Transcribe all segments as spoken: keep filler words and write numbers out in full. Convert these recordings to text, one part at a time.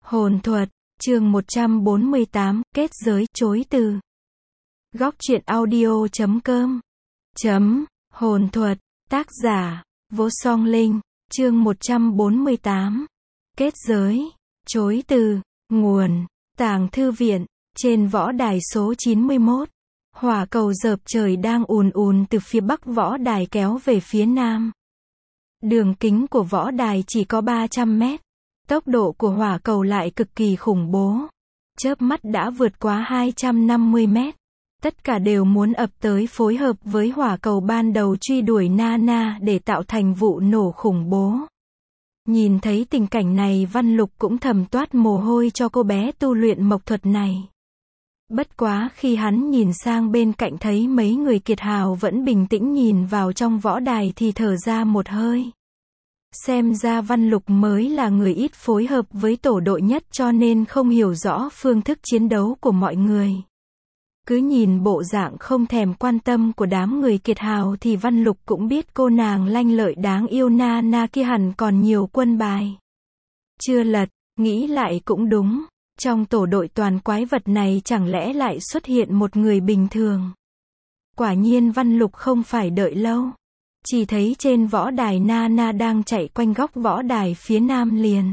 Hồn thuật, chương một trăm bốn mươi tám, kết giới, chối từ. Góc truyện audio chấm com. Chấm, hồn thuật, tác giả, Vô Song Linh, chương một trăm bốn mươi tám. Kết giới, chối từ, nguồn, Tàng Thư Viện, trên võ đài số chín mươi mốt. Hỏa cầu dợp trời đang ùn ùn từ phía bắc võ đài kéo về phía nam. Đường kính của võ đài chỉ có ba trăm mét. Tốc độ của hỏa cầu lại cực kỳ khủng bố. Chớp mắt đã vượt quá hai trăm năm mươi mét. Tất cả đều muốn ập tới phối hợp với hỏa cầu ban đầu truy đuổi Nana để tạo thành vụ nổ khủng bố. Nhìn thấy tình cảnh này, Văn Lục cũng thầm toát mồ hôi cho cô bé tu luyện mộc thuật này. Bất quá khi hắn nhìn sang bên cạnh thấy mấy người kiệt hào vẫn bình tĩnh nhìn vào trong võ đài thì thở ra một hơi. Xem ra Văn Lục mới là người ít phối hợp với tổ đội nhất cho nên không hiểu rõ phương thức chiến đấu của mọi người. Cứ nhìn bộ dạng không thèm quan tâm của đám người kiệt hào thì Văn Lục cũng biết cô nàng lanh lợi đáng yêu Nana kia hẳn còn nhiều quân bài chưa lật. Nghĩ lại cũng đúng, trong tổ đội toàn quái vật này chẳng lẽ lại xuất hiện một người bình thường. Quả nhiên Văn Lục không phải đợi lâu. Chỉ thấy trên võ đài Nana đang chạy quanh góc võ đài phía nam liền.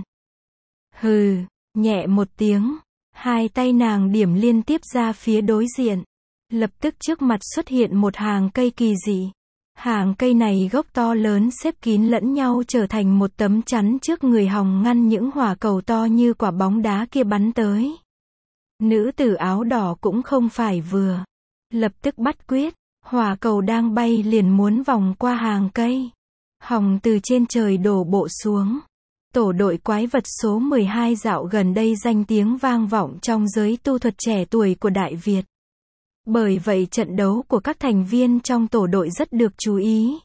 Hừ, nhẹ một tiếng, hai tay nàng điểm liên tiếp ra phía đối diện. Lập tức trước mặt xuất hiện một hàng cây kỳ dị. Hàng cây này gốc to lớn xếp kín lẫn nhau trở thành một tấm chắn trước người hòng ngăn những hỏa cầu to như quả bóng đá kia bắn tới. Nữ tử áo đỏ cũng không phải vừa. Lập tức bắt quyết. Hỏa cầu đang bay liền muốn vòng qua hàng cây. Hòng từ trên trời đổ bộ xuống. Tổ đội quái vật số mười hai dạo gần đây danh tiếng vang vọng trong giới tu thuật trẻ tuổi của Đại Việt. Bởi vậy trận đấu của các thành viên trong tổ đội rất được chú ý.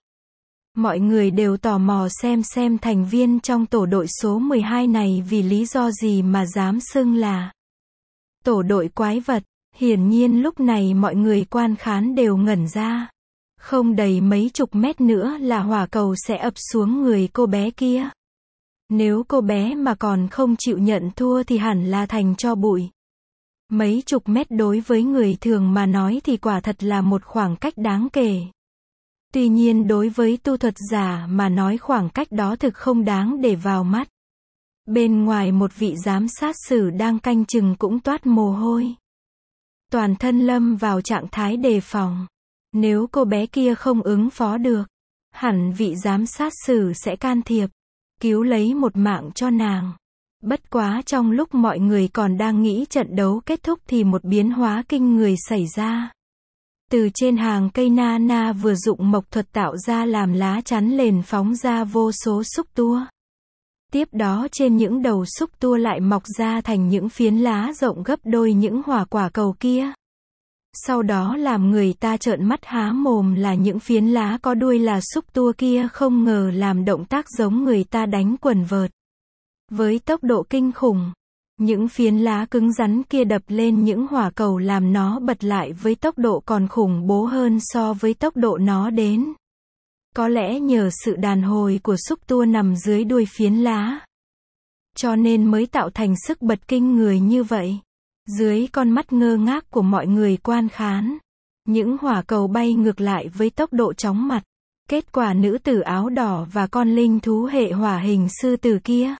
Mọi người đều tò mò xem xem thành viên trong tổ đội số mười hai này vì lý do gì mà dám xưng là tổ đội quái vật. Hiển nhiên lúc này mọi người quan khán đều ngẩn ra. Không đầy mấy chục mét nữa là hỏa cầu sẽ ập xuống người cô bé kia. Nếu cô bé mà còn không chịu nhận thua thì hẳn là thành tro bụi. Mấy chục mét đối với người thường mà nói thì quả thật là một khoảng cách đáng kể. Tuy nhiên đối với tu thuật giả mà nói khoảng cách đó thực không đáng để vào mắt. Bên ngoài một vị giám sát sử đang canh chừng cũng toát mồ hôi. Toàn thân lâm vào trạng thái đề phòng. Nếu cô bé kia không ứng phó được, hẳn vị giám sát sử sẽ can thiệp, cứu lấy một mạng cho nàng. Bất quá trong lúc mọi người còn đang nghĩ trận đấu kết thúc thì một biến hóa kinh người xảy ra. Từ trên hàng cây Nana vừa dụng mộc thuật tạo ra làm lá chắn liền phóng ra vô số xúc tua. Tiếp đó trên những đầu xúc tua lại mọc ra thành những phiến lá rộng gấp đôi những hỏa quả cầu kia. Sau đó làm người ta trợn mắt há mồm là những phiến lá có đuôi là xúc tua kia không ngờ làm động tác giống người ta đánh quần vợt. Với tốc độ kinh khủng, những phiến lá cứng rắn kia đập lên những hỏa cầu làm nó bật lại với tốc độ còn khủng bố hơn so với tốc độ nó đến. Có lẽ nhờ sự đàn hồi của xúc tua nằm dưới đuôi phiến lá, cho nên mới tạo thành sức bật kinh người như vậy. Dưới con mắt ngơ ngác của mọi người quan khán, những hỏa cầu bay ngược lại với tốc độ chóng mặt. Kết quả nữ tử áo đỏ và con linh thú hệ hỏa hình sư tử kia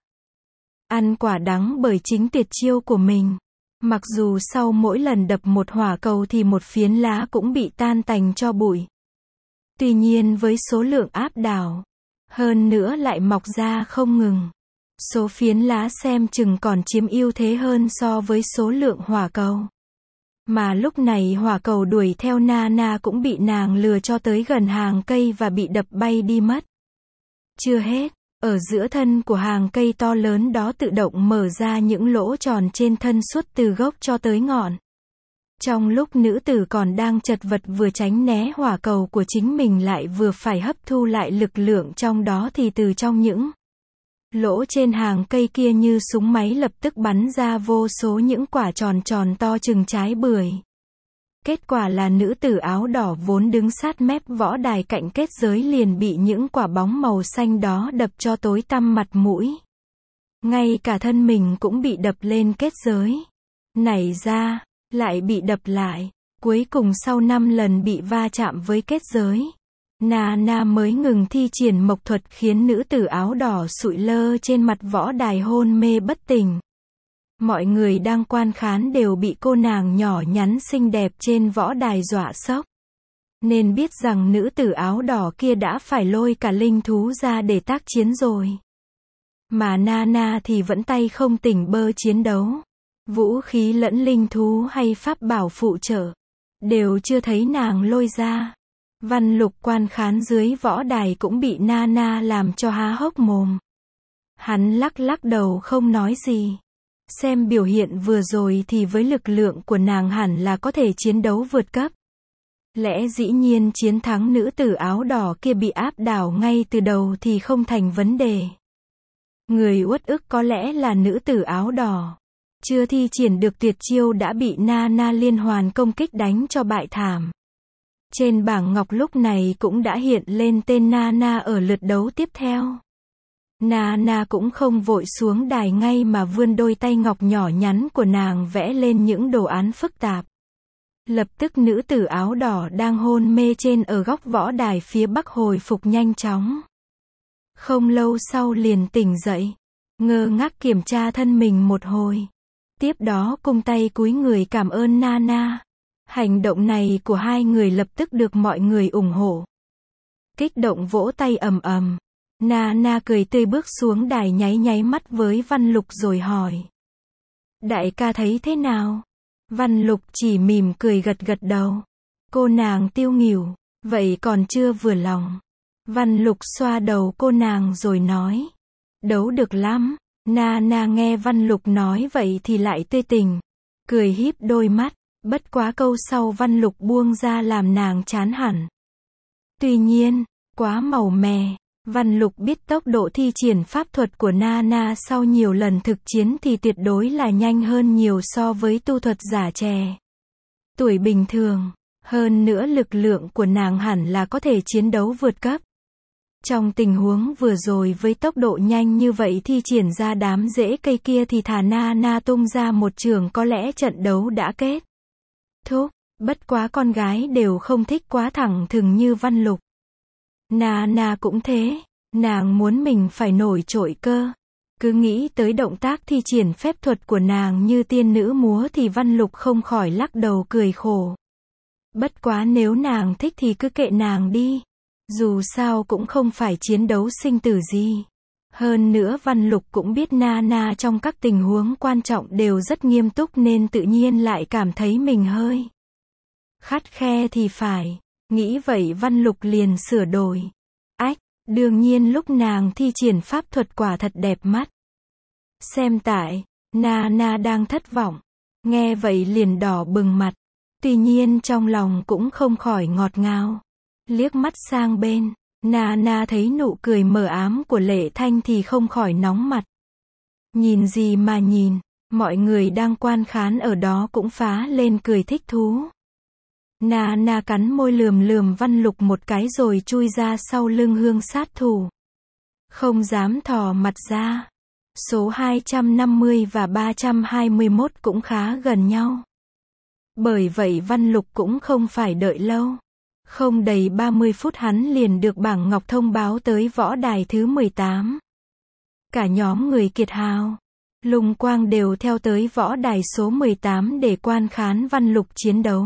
ăn quả đắng bởi chính tuyệt chiêu của mình. Mặc dù sau mỗi lần đập một hỏa cầu thì một phiến lá cũng bị tan tành cho bụi. Tuy nhiên với số lượng áp đảo, hơn nữa lại mọc ra không ngừng. Số phiến lá xem chừng còn chiếm ưu thế hơn so với số lượng hỏa cầu. Mà lúc này hỏa cầu đuổi theo Nana cũng bị nàng lừa cho tới gần hàng cây và bị đập bay đi mất. Chưa hết, ở giữa thân của hàng cây to lớn đó tự động mở ra những lỗ tròn trên thân suốt từ gốc cho tới ngọn. Trong lúc nữ tử còn đang chật vật vừa tránh né hỏa cầu của chính mình lại vừa phải hấp thu lại lực lượng trong đó thì từ trong những lỗ trên hàng cây kia như súng máy lập tức bắn ra vô số những quả tròn tròn to chừng trái bưởi. Kết quả là nữ tử áo đỏ vốn đứng sát mép võ đài cạnh kết giới liền bị những quả bóng màu xanh đó đập cho tối tăm mặt mũi. Ngay cả thân mình cũng bị đập lên kết giới. Nảy ra, lại bị đập lại. Cuối cùng sau năm lần bị va chạm với kết giới, Nana mới ngừng thi triển mộc thuật khiến nữ tử áo đỏ sụi lơ trên mặt võ đài hôn mê bất tỉnh. Mọi người đang quan khán đều bị cô nàng nhỏ nhắn xinh đẹp trên võ đài dọa sốc. Nên biết rằng nữ tử áo đỏ kia đã phải lôi cả linh thú ra để tác chiến rồi. Mà Nana thì vẫn tay không tỉnh bơ chiến đấu. Vũ khí lẫn linh thú hay pháp bảo phụ trợ, đều chưa thấy nàng lôi ra. Văn Lục quan khán dưới võ đài cũng bị Nana làm cho há hốc mồm. Hắn lắc lắc đầu không nói gì. Xem biểu hiện vừa rồi thì với lực lượng của nàng hẳn là có thể chiến đấu vượt cấp. Lẽ dĩ nhiên chiến thắng nữ tử áo đỏ kia bị áp đảo ngay từ đầu thì không thành vấn đề. Người uất ức có lẽ là nữ tử áo đỏ. Chưa thi triển được tuyệt chiêu đã bị Nana liên hoàn công kích đánh cho bại thảm. Trên bảng ngọc lúc này cũng đã hiện lên tên Nana ở lượt đấu tiếp theo. Nana cũng không vội xuống đài ngay mà vươn đôi tay ngọc nhỏ nhắn của nàng vẽ lên những đồ án phức tạp. Lập tức nữ tử áo đỏ đang hôn mê trên ở góc võ đài phía bắc hồi phục nhanh chóng. Không lâu sau liền tỉnh dậy, ngơ ngác kiểm tra thân mình một hồi. Tiếp đó cung tay cúi người cảm ơn Nana. Hành động này của hai người lập tức được mọi người ủng hộ. Kích động vỗ tay ầm ầm. Nana cười tươi bước xuống đài nháy nháy mắt với Văn Lục rồi hỏi. Đại ca thấy thế nào? Văn Lục chỉ mỉm cười gật gật đầu. Cô nàng tiêu nghỉu, vậy còn chưa vừa lòng. Văn Lục xoa đầu cô nàng rồi nói. Đấu được lắm. Nana nghe Văn Lục nói vậy thì lại tươi tỉnh. Cười híp đôi mắt. Bất quá câu sau Văn Lục buông ra làm nàng chán hẳn. Tuy nhiên, quá màu mè. Văn Lục biết tốc độ thi triển pháp thuật của Nana sau nhiều lần thực chiến thì tuyệt đối là nhanh hơn nhiều so với tu thuật giả trẻ. Tuổi bình thường, hơn nữa lực lượng của nàng hẳn là có thể chiến đấu vượt cấp. Trong tình huống vừa rồi với tốc độ nhanh như vậy thi triển ra đám rễ cây kia thì thả Nana tung ra một trường có lẽ trận đấu đã kết thúc. Bất quá con gái đều không thích quá thẳng thừng như Văn Lục. Nana cũng thế, nàng muốn mình phải nổi trội cơ. Cứ nghĩ tới động tác thi triển phép thuật của nàng như tiên nữ múa thì Văn Lục không khỏi lắc đầu cười khổ. Bất quá nếu nàng thích thì cứ kệ nàng đi. Dù sao cũng không phải chiến đấu sinh tử gì. Hơn nữa Văn Lục cũng biết Nana trong các tình huống quan trọng đều rất nghiêm túc nên tự nhiên lại cảm thấy mình hơi khắt khe thì phải. Nghĩ vậy Văn Lục liền sửa đổi. Ách, đương nhiên lúc nàng thi triển pháp thuật quả thật đẹp mắt. Xem tại, Nana đang thất vọng. Nghe vậy liền đỏ bừng mặt. Tuy nhiên trong lòng cũng không khỏi ngọt ngào. Liếc mắt sang bên, Nana thấy nụ cười mờ ám của Lệ Thanh thì không khỏi nóng mặt. Nhìn gì mà nhìn, mọi người đang quan khán ở đó cũng phá lên cười thích thú. Nana cắn môi lườm lườm Văn Lục một cái rồi chui ra sau lưng hương sát thủ. Không dám thò mặt ra. Số hai trăm năm mươi và ba trăm hai mươi mốt cũng khá gần nhau. Bởi vậy Văn Lục cũng không phải đợi lâu. Không đầy ba mươi phút hắn liền được bảng ngọc thông báo tới võ đài thứ mười tám. Cả nhóm người kiệt hào, Lùng Quang đều theo tới võ đài số mười tám để quan khán Văn Lục chiến đấu.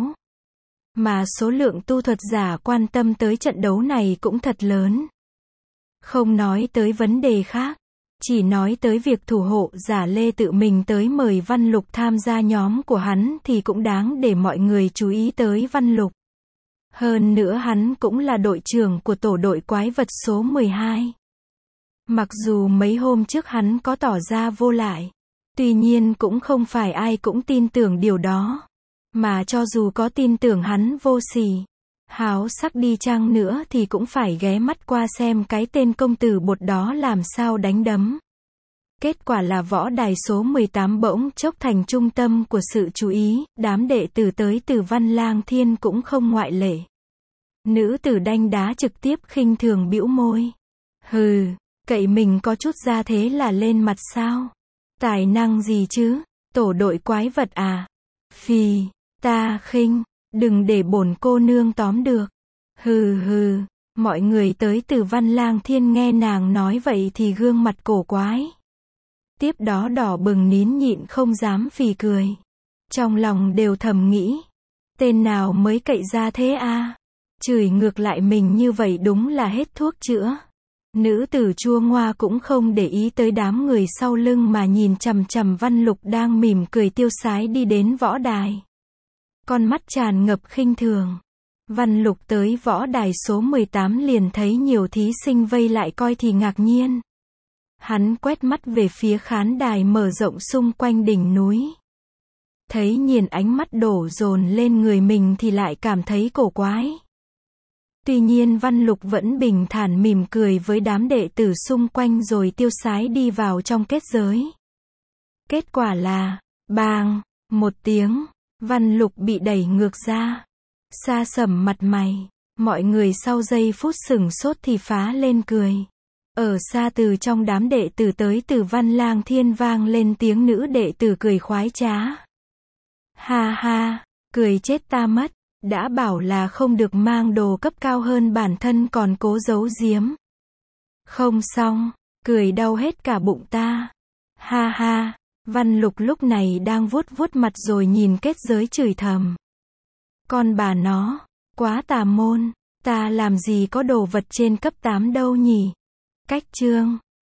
Mà số lượng tu thuật giả quan tâm tới trận đấu này cũng thật lớn. Không nói tới vấn đề khác, chỉ nói tới việc thủ hộ giả Lê tự mình tới mời Văn Lục tham gia nhóm của hắn thì cũng đáng để mọi người chú ý tới Văn Lục. Hơn nữa hắn cũng là đội trưởng của tổ đội quái vật số mười hai. Mặc dù mấy hôm trước hắn có tỏ ra vô lại, tuy nhiên cũng không phải ai cũng tin tưởng điều đó. Mà cho dù có tin tưởng hắn vô sỉ, háo sắc đi chăng nữa thì cũng phải ghé mắt qua xem cái tên công tử bột đó làm sao đánh đấm. Kết quả là võ đài số mười tám bỗng chốc thành trung tâm của sự chú ý, đám đệ tử tới từ Văn Lang Thiên cũng không ngoại lệ. Nữ tử đanh đá trực tiếp khinh thường bĩu môi. Hừ, Cậy mình có chút ra thế là lên mặt sao? Tài năng gì chứ? Tổ đội quái vật à? Phì, ta khinh, đừng để bổn cô nương tóm được. Hừ hừ, mọi người tới từ Văn Lang Thiên nghe nàng nói vậy thì gương mặt cổ quái. Tiếp đó đỏ bừng nín nhịn không dám phì cười. Trong lòng đều thầm nghĩ, tên nào mới cậy ra thế a? Chửi ngược lại mình như vậy đúng là hết thuốc chữa. Nữ tử chua ngoa cũng không để ý tới đám người sau lưng mà nhìn chằm chằm Văn Lục đang mỉm cười tiêu sái đi đến võ đài. Con mắt tràn ngập khinh thường. Văn Lục tới võ đài số mười tám liền thấy nhiều thí sinh vây lại coi thì ngạc nhiên. Hắn quét mắt về phía khán đài mở rộng xung quanh đỉnh núi. Thấy nhìn ánh mắt đổ dồn lên người mình thì lại cảm thấy cổ quái. Tuy nhiên Văn Lục vẫn bình thản mỉm cười với đám đệ tử xung quanh rồi tiêu sái đi vào trong kết giới. Kết quả là, bang, một tiếng, Văn Lục bị đẩy ngược ra. Sa sầm mặt mày, mọi người sau giây phút sửng sốt thì phá lên cười. Ở xa từ trong đám đệ tử tới từ Văn Lang Thiên vang lên tiếng nữ đệ tử cười khoái trá. Ha ha, cười chết ta mất, đã bảo là không được mang đồ cấp cao hơn bản thân còn cố giấu giếm. Không xong, cười đau hết cả bụng ta. Ha ha, Văn Lục lúc này đang vuốt vuốt mặt rồi nhìn kết giới chửi thầm. Con bà nó, quá tà môn, ta làm gì có đồ vật trên cấp tám đâu nhỉ? Cách chương